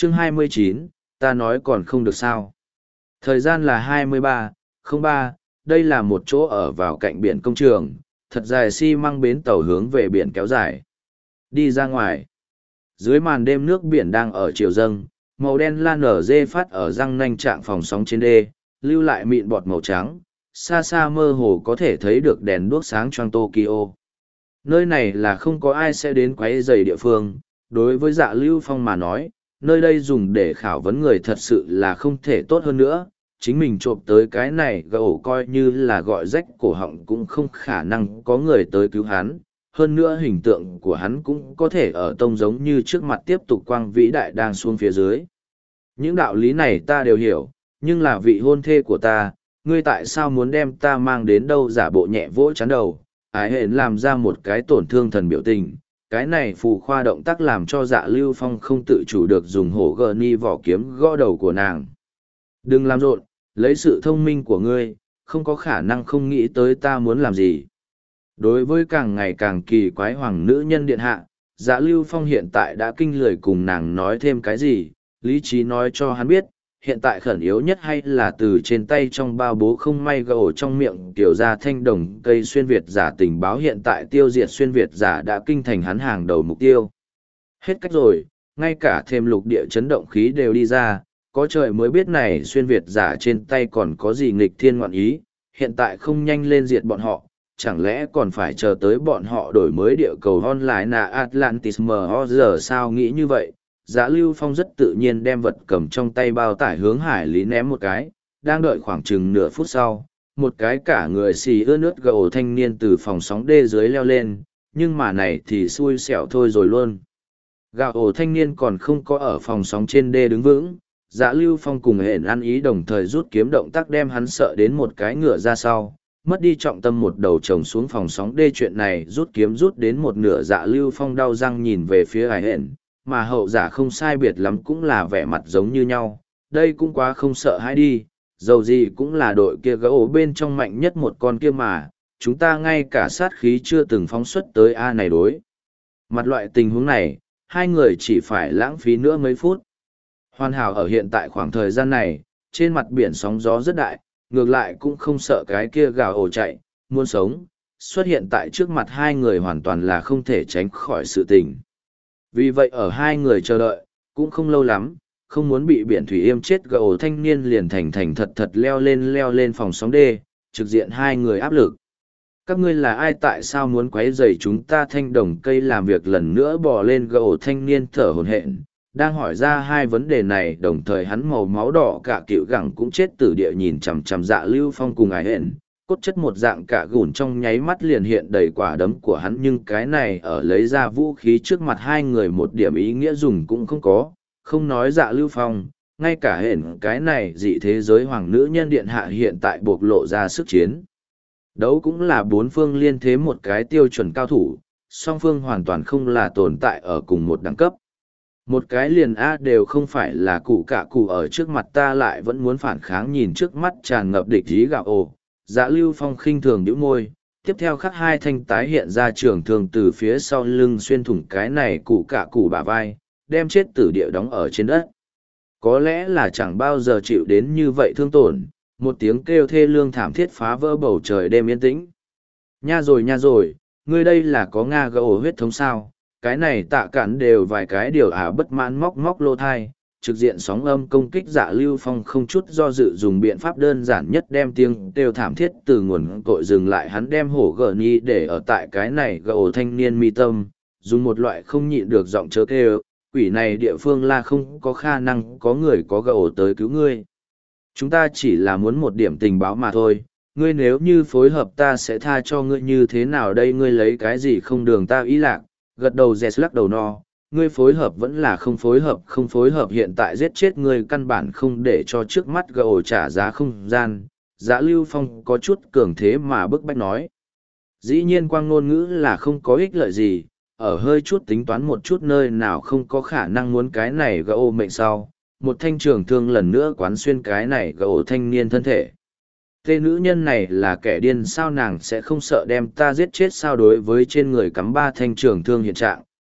Chương 29, ta nói còn không được sao. Thời gian là 23:03, đây là một chỗ ở vào cạnh biển công trường, thật dài xi măng bến tàu hướng về biển kéo dài. Đi ra ngoài. Dưới màn đêm nước biển đang ở chiều dâng, màu đen lan nở dê phát ở răng nanh trạng phòng sóng trên đê, lưu lại mịn bọt màu trắng, xa xa mơ hồ có thể thấy được đèn đuốc sáng choang Tokyo. Nơi này là không có ai sẽ đến quấy rầy địa phương, đối với Dạ Lưu Phong mà nói, nơi đây dùng để khảo vấn người thật sự là không thể tốt hơn nữa. Chính mình trộm tới cái này gậu coi như là gọi rách cổ họng cũng không khả năng có người tới cứu hắn. Hơn nữa hình tượng của hắn cũng có thể ở tông giống như trước mặt tiếp tục quang vĩ đại đang xuống phía dưới. Những đạo lý này ta đều hiểu, nhưng là vị hôn thê của ta, ngươi tại sao muốn đem ta mang đến đâu? Giả bộ nhẹ vỗ chán đầu, ái hển làm ra một cái tổn thương thần biểu tình. Cái này phù khoa động tác làm cho Dạ Lưu Phong không tự chủ được dùng hổ gờ ni vỏ kiếm gõ đầu của nàng. Đừng làm rộn, lấy sự thông minh của ngươi, không có khả năng không nghĩ tới ta muốn làm gì. Đối với càng ngày càng kỳ quái hoàng nữ nhân điện hạ, Dạ Lưu Phong hiện tại đã kinh lười cùng nàng nói thêm cái gì, lý trí nói cho hắn biết, hiện tại khẩn yếu nhất hay là từ trên tay trong bao bố không may gầu trong miệng tiểu ra thanh đồng cây xuyên Việt giả tình báo hiện tại tiêu diệt xuyên Việt giả đã kinh thành hắn hàng đầu mục tiêu. Hết cách rồi, ngay cả thêm lục địa chấn động khí đều đi ra, có trời mới biết này xuyên Việt giả trên tay còn có gì nghịch thiên ngoạn ý, hiện tại không nhanh lên diệt bọn họ, chẳng lẽ còn phải chờ tới bọn họ đổi mới địa cầu online là Atlantis giờ sao nghĩ như vậy. Dạ Lưu Phong rất tự nhiên đem vật cầm trong tay bao tải hướng hải lý ném một cái, đang đợi khoảng chừng nửa phút sau, một cái cả người xì ướt nước gầu thanh niên từ phòng sóng đê dưới leo lên, nhưng mà này thì xui xẻo thôi rồi luôn. Gạo ổ thanh niên còn không có ở phòng sóng trên đê đứng vững, Dạ Lưu Phong cùng hẹn ăn ý đồng thời rút kiếm động tác đem hắn sợ đến một cái ngựa ra sau, mất đi trọng tâm một đầu chồng xuống phòng sóng đê. Chuyện này rút kiếm rút đến một nửa, Dạ Lưu Phong đau răng nhìn về phía hải hẹn, mà hậu giả không sai biệt lắm cũng là vẻ mặt giống như nhau, đây cũng quá không sợ hãi đi, dầu gì cũng là đội kia gấu bên trong mạnh nhất một con kia mà, chúng ta ngay cả sát khí chưa từng phóng xuất tới A này đối. Mặt loại tình huống này, hai người chỉ phải lãng phí nữa mấy phút. Hoàn hảo ở hiện tại khoảng thời gian này, trên mặt biển sóng gió rất đại, ngược lại cũng không sợ cái kia gào ổ chạy, muốn sống, xuất hiện tại trước mặt hai người hoàn toàn là không thể tránh khỏi sự tình. Vì vậy ở hai người chờ đợi, cũng không lâu lắm, không muốn bị biển thủy yêm chết gầu thanh niên liền thành thật thật leo lên phòng sóng đê, trực diện hai người áp lực. Các ngươi là ai, tại sao muốn quấy rầy chúng ta? Thanh đồng cây làm việc lần nữa bò lên gầu thanh niên thở hổn hển, đang hỏi ra hai vấn đề này đồng thời hắn màu máu đỏ cả cựu gẳng cũng chết tử địa nhìn chằm chằm Dạ Lưu Phong cùng ái hển. Cốt chất một dạng cả gùn trong nháy mắt liền hiện đầy quả đấm của hắn, nhưng cái này ở lấy ra vũ khí trước mặt hai người một điểm ý nghĩa dùng cũng không có, không nói Dạ Lưu Phong, ngay cả hển cái này dị thế giới hoàng nữ nhân điện hạ hiện tại bộc lộ ra sức chiến đấu cũng là bốn phương liên thế một cái tiêu chuẩn cao thủ, song phương hoàn toàn không là tồn tại ở cùng một đẳng cấp. Một cái liền A đều không phải là cụ cả cụ ở trước mặt ta lại vẫn muốn phản kháng, nhìn trước mắt tràn ngập địch ý gạo ồ. Dạ Lưu Phong khinh thường nhíu môi, tiếp theo khắc hai thanh tái hiện ra trường thương từ phía sau lưng xuyên thủng cái này cụ cả cụ bả vai, đem chết tử địa đóng ở trên đất. Có lẽ là chẳng bao giờ chịu đến như vậy thương tổn, một tiếng kêu thê lương thảm thiết phá vỡ bầu trời đêm yên tĩnh. Nha rồi, ngươi đây là có Nga gỗ huyết thống sao? Cái này tạ cản đều vài cái điều bất mãn móc lô thai, trực diện sóng âm công kích. Dạ Lưu Phong không chút do dự dùng biện pháp đơn giản nhất đem tiếng kêu thảm thiết từ nguồn cội dừng lại, hắn đem hổ gờ ni để ở tại cái này gỗ thanh niên mi tâm, dùng một loại không nhịn được giọng chớ kêu, quỷ này địa phương là không có khả năng có người có gỗ tới cứu ngươi. Chúng ta chỉ là muốn một điểm tình báo mà thôi, ngươi nếu như phối hợp ta sẽ tha cho ngươi. Như thế nào đây, ngươi lấy cái gì không đường ta ý lạc? Gật đầu dẹt lắc đầu no, ngươi phối hợp vẫn là không phối hợp hiện tại giết chết ngươi căn bản không để cho trước mắt gầu trả giá không gian. Dạ Lưu Phong có chút cường thế mà bức bách nói. Dĩ nhiên quang ngôn ngữ là không có ích lợi gì, ở hơi chút tính toán một chút nơi nào không có khả năng muốn cái này gầu mệnh sau. Một thanh trường thương lần nữa quán xuyên cái này gầu thanh niên thân thể. Thế nữ nhân này là kẻ điên sao, nàng sẽ không sợ đem ta giết chết sao? Đối với trên người cắm ba thanh trường thương hiện trạng,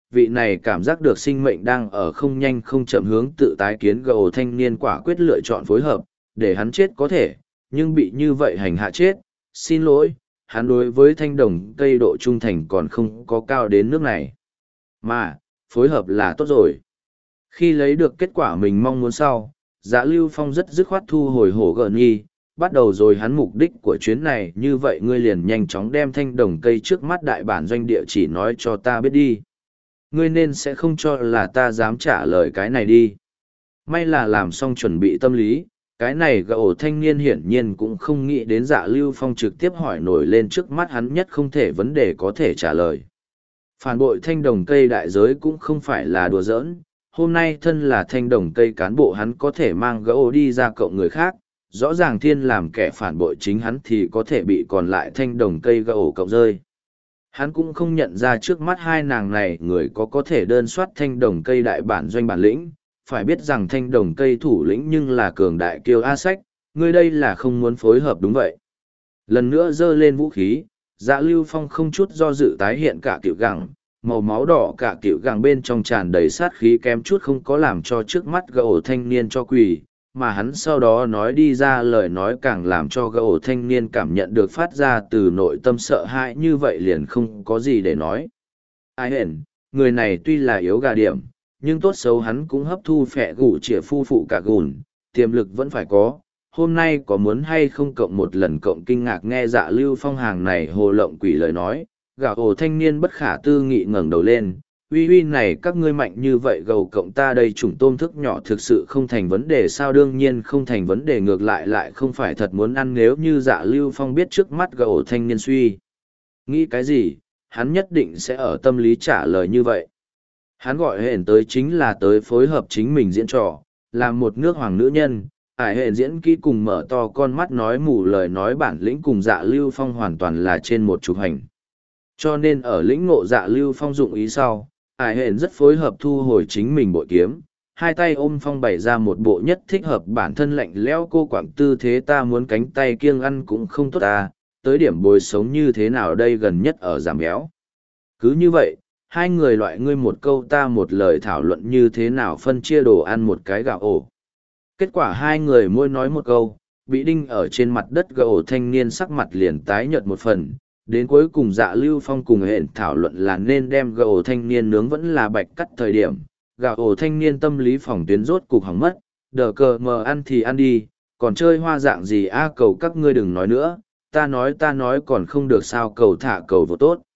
vị này cảm giác được sinh mệnh đang ở không nhanh không chậm hướng tự tái kiến gầu thanh niên quả quyết lựa chọn phối hợp, để hắn chết có thể, nhưng bị như vậy hành hạ chết, xin lỗi, hắn đối với thanh đồng cây độ trung thành còn không có cao đến nước này. Mà, phối hợp là tốt rồi. Khi lấy được kết quả mình mong muốn sau, Dạ Lưu Phong rất dứt khoát thu hồi hổ gợn nghi, bắt đầu rồi hắn mục đích của chuyến này, như vậy ngươi liền nhanh chóng đem thanh đồng cây trước mắt đại bản doanh địa chỉ nói cho ta biết đi. Ngươi nên sẽ không cho là ta dám trả lời cái này đi. May là làm xong chuẩn bị tâm lý, cái này gã thanh niên hiển nhiên cũng không nghĩ đến Dạ Lưu Phong trực tiếp hỏi nổi lên trước mắt hắn nhất không thể vấn đề có thể trả lời. Phản bội thanh đồng cây đại giới cũng không phải là đùa giỡn, hôm nay thân là thanh đồng cây cán bộ hắn có thể mang gã đi ra cộng người khác, rõ ràng thiên làm kẻ phản bội chính hắn thì có thể bị còn lại thanh đồng cây gã cộng rơi. Hắn cũng không nhận ra trước mắt hai nàng này người có thể đơn soát thanh đồng cây đại bản doanh bản lĩnh, phải biết rằng thanh đồng cây thủ lĩnh nhưng là cường đại kiêu A Sách, người đây là không muốn phối hợp đúng vậy. Lần nữa giơ lên vũ khí, Dạ Lưu Phong không chút do dự tái hiện cả cựu gẳng, màu máu đỏ cả cựu gẳng bên trong tràn đầy sát khí kém chút không có làm cho trước mắt gã thanh niên cho quỳ, mà hắn sau đó nói đi ra lời nói càng làm cho gã thanh niên cảm nhận được phát ra từ nội tâm sợ hãi, như vậy liền không có gì để nói. Ai hển, người này tuy là yếu gà điểm, nhưng tốt xấu hắn cũng hấp thu phệ gủ chĩa phu phụ cả gùn, tiềm lực vẫn phải có. Hôm nay có muốn hay không cộng một lần cộng kinh ngạc nghe Dạ Lưu Phong hàng này hồ lộng quỷ lời nói, gã thanh niên bất khả tư nghị ngẩng đầu lên. Uy uy này các ngươi mạnh như vậy gầu cộng ta đây chủng tôm thức nhỏ thực sự không thành vấn đề sao, đương nhiên không thành vấn đề, ngược lại không phải thật muốn ăn. Nếu như Dạ Lưu Phong biết trước mắt gầu thanh niên suy nghĩ cái gì, hắn nhất định sẽ ở tâm lý trả lời như vậy. Hắn gọi hển tới chính là tới phối hợp chính mình diễn trò, làm một nước hoàng nữ nhân, ải hển diễn kỹ cùng mở to con mắt nói mù lời nói bản lĩnh cùng Dạ Lưu Phong hoàn toàn là trên một trục hành. Cho nên ở lĩnh ngộ Dạ Lưu Phong dụng ý sau, ải hển rất phối hợp thu hồi chính mình bội kiếm, hai tay ôm phong bày ra một bộ nhất thích hợp bản thân lạnh lẽo cô quạng tư thế, ta muốn cánh tay kiêng ăn cũng không tốt ta, tới điểm bồi sống như thế nào đây, gần nhất ở giảm béo. Cứ như vậy, hai người loại ngươi một câu ta một lời thảo luận như thế nào phân chia đồ ăn một cái gạo ổ. Kết quả hai người mỗi nói một câu, bị đinh ở trên mặt đất gạo thanh niên sắc mặt liền tái nhợt một phần. Đến cuối cùng Dạ Lưu Phong cùng hẹn thảo luận là nên đem gạo thanh niên nướng vẫn là bạch cắt thời điểm. Gạo thanh niên tâm lý phòng tuyến rốt cục hỏng mất, đờ cờ mờ ăn thì ăn đi, còn chơi hoa dạng gì a, cầu các ngươi đừng nói nữa, ta nói còn không được sao, cầu thả cầu vô tốt.